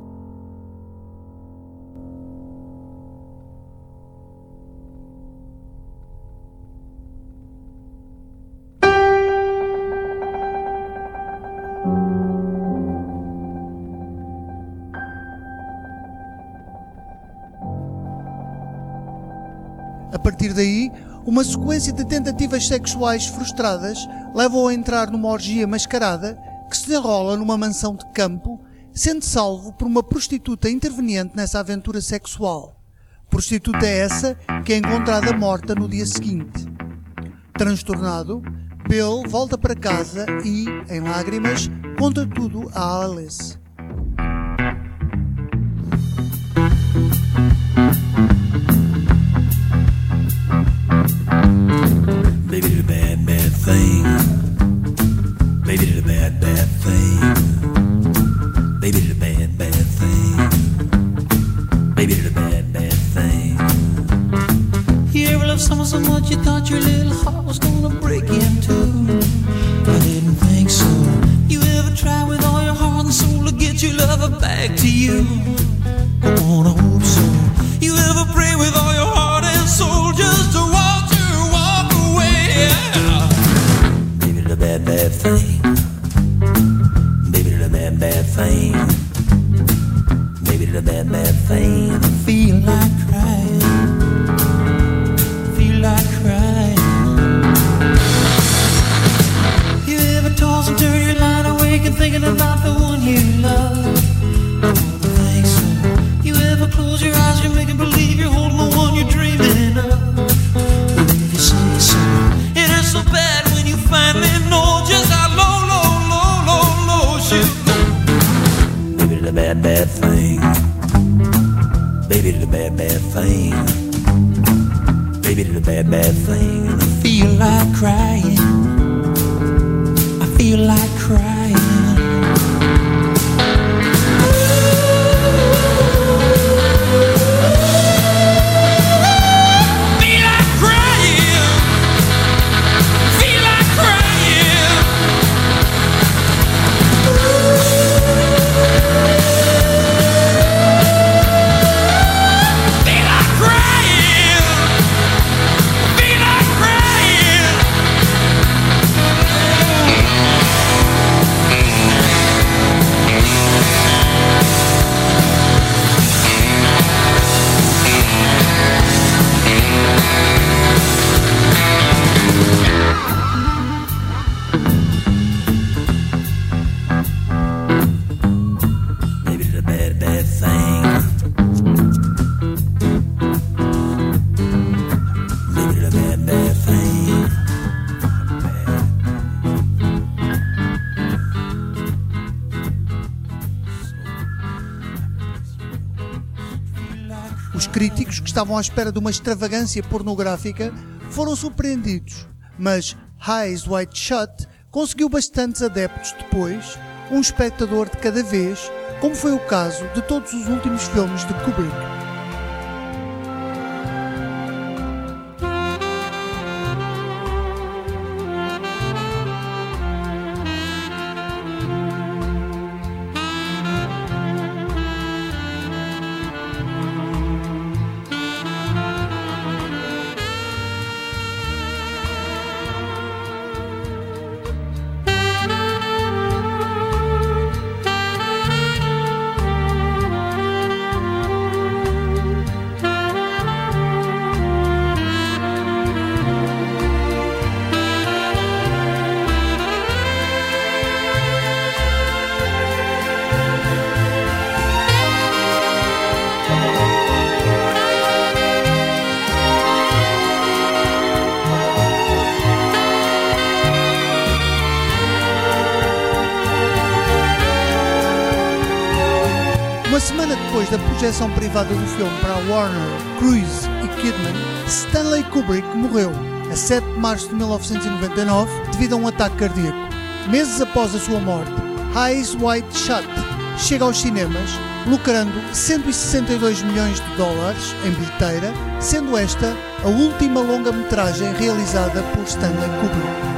A partir daí, uma sequência de tentativas sexuais frustradas leva-o a entrar numa orgia mascarada que se desenrola numa mansão de campo, sendo salvo por uma prostituta interveniente nessa aventura sexual. Prostituta essa que é encontrada morta no dia seguinte. Transtornado, Bill volta para casa e, em lágrimas, conta tudo a Alice. Baby did a bad, bad thing. Baby did a bad, bad thing. Baby did a bad, bad thing. Baby did a bad, bad thing. You ever loved someone so much you thought your little heart was gonna break in two? But I didn't think so. You ever try with all your heart and soul to get your lover back to you? I wanna hope so. You ever pray with all your heart and soul just to watch her walk away? Yeah. Baby did a bad, bad thing. Baby did a bad, bad thing. Baby did a bad, bad thing. I feel like crying. Feel like crying. You ever toss and turn your line awake and thinking about the one you love? I don't think so. You ever close your eyes and make it believe you're holding the one you're dreaming of? If you a bad, bad thing. Baby did a bad, bad thing. And I feel like crying. I feel like crying. Os críticos, que estavam à espera de uma extravagância pornográfica, foram surpreendidos, mas Eyes Wide Shut conseguiu bastantes adeptos depois, um espectador de cada vez, como foi o caso de todos os últimos filmes de Kubrick. Uma semana depois da projeção privada do filme para a Warner, Cruise e Kidman, Stanley Kubrick morreu, a sete de março de mil novecentos e noventa e nove, devido a um ataque cardíaco. Meses após a sua morte, Eyes Wide Shut chega aos cinemas, lucrando cento e sessenta e dois milhões de dólares em bilheteira, sendo esta a última longa-metragem realizada por Stanley Kubrick.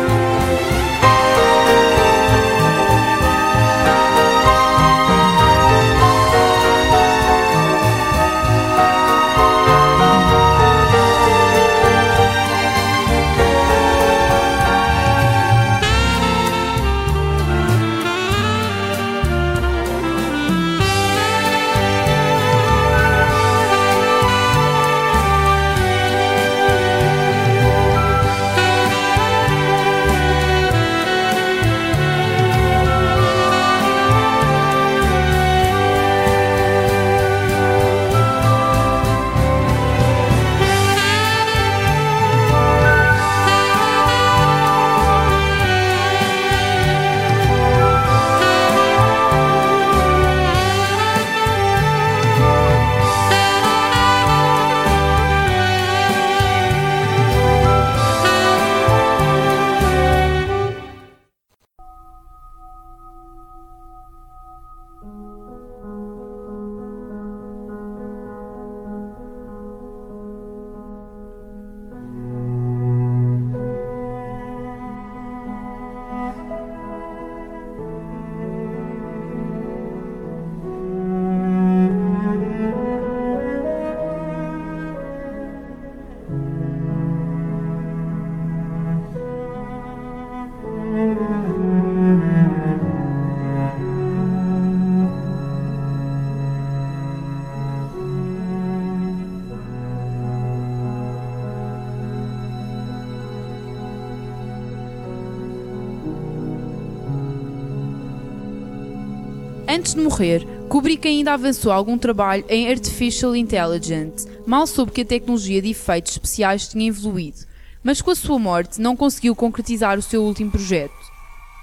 Antes de morrer, Kubrick ainda avançou algum trabalho em Artificial Intelligence, mal soube que a tecnologia de efeitos especiais tinha evoluído, mas com a sua morte não conseguiu concretizar o seu último projeto.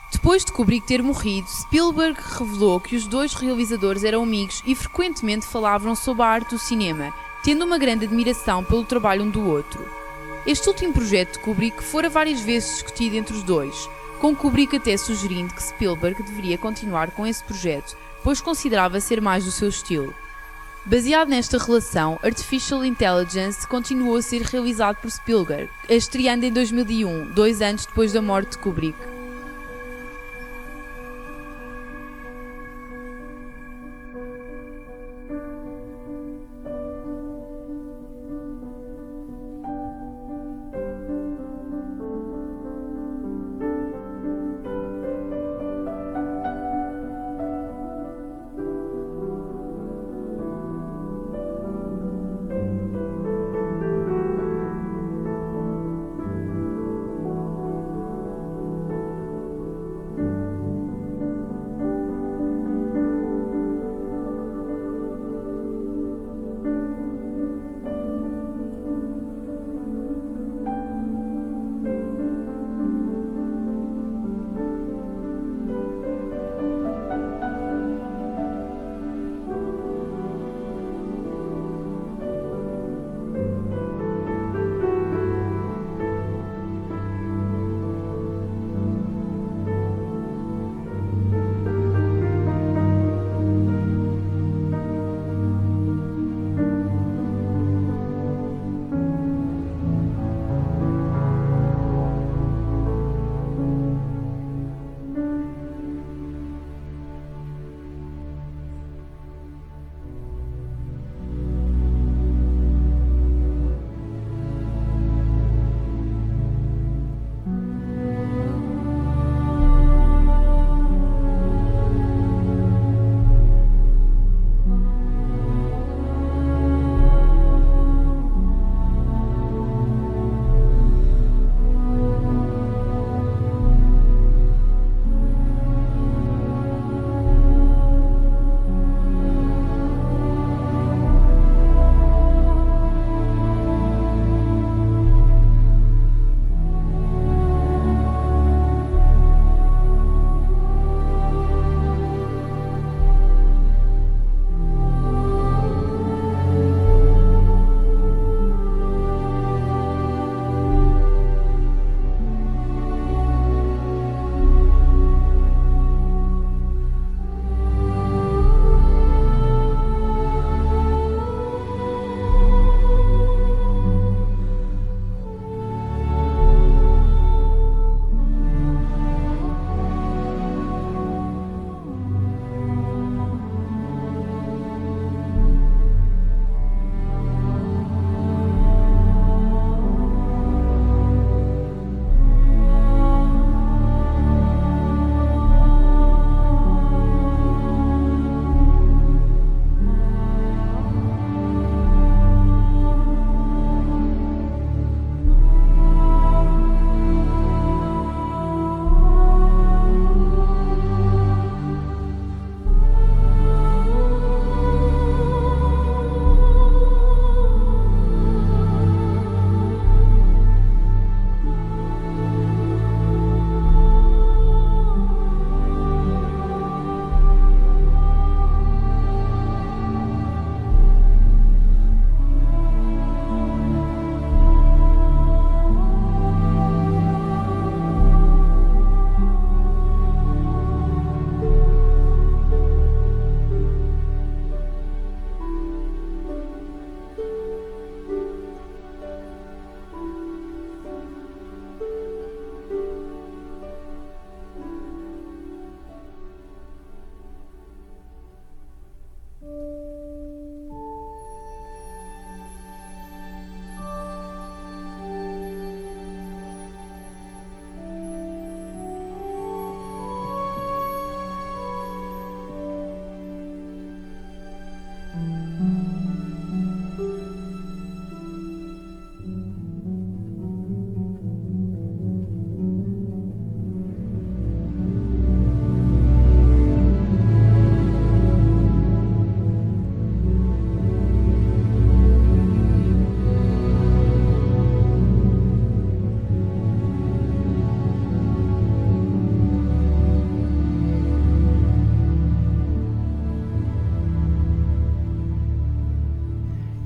Depois de Kubrick ter morrido, Spielberg revelou que os dois realizadores eram amigos e frequentemente falavam sobre a arte do cinema, tendo uma grande admiração pelo trabalho um do outro. Este último projeto de Kubrick fora várias vezes discutido entre os dois, com Kubrick até sugerindo que Spielberg deveria continuar com esse projeto, pois considerava ser mais do seu estilo. Baseado nesta relação, Artificial Intelligence continuou a ser realizado por Spielberg, estreando em dois mil e um, dois anos depois da morte de Kubrick.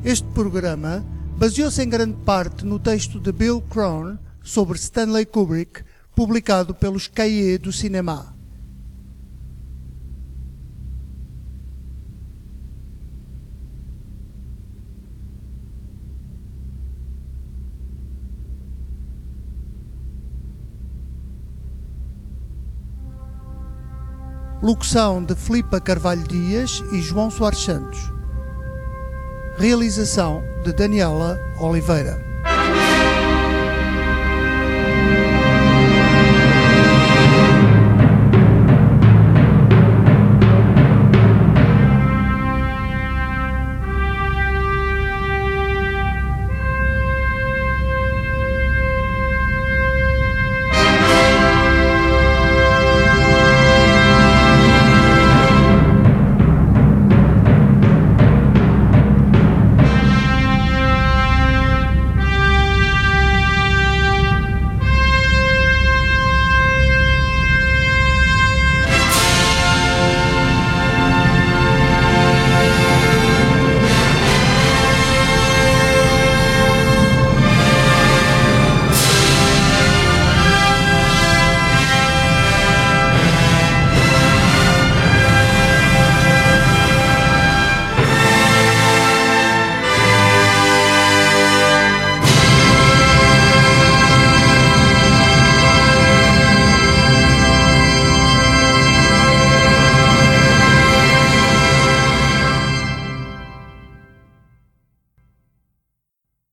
Este programa baseou-se em grande parte no texto de Bill Crone sobre Stanley Kubrick, publicado pelos Cahiers du Cinéma. Locução de Filipa Carvalho Dias e João Soares Santos. Realização de Daniela Oliveira.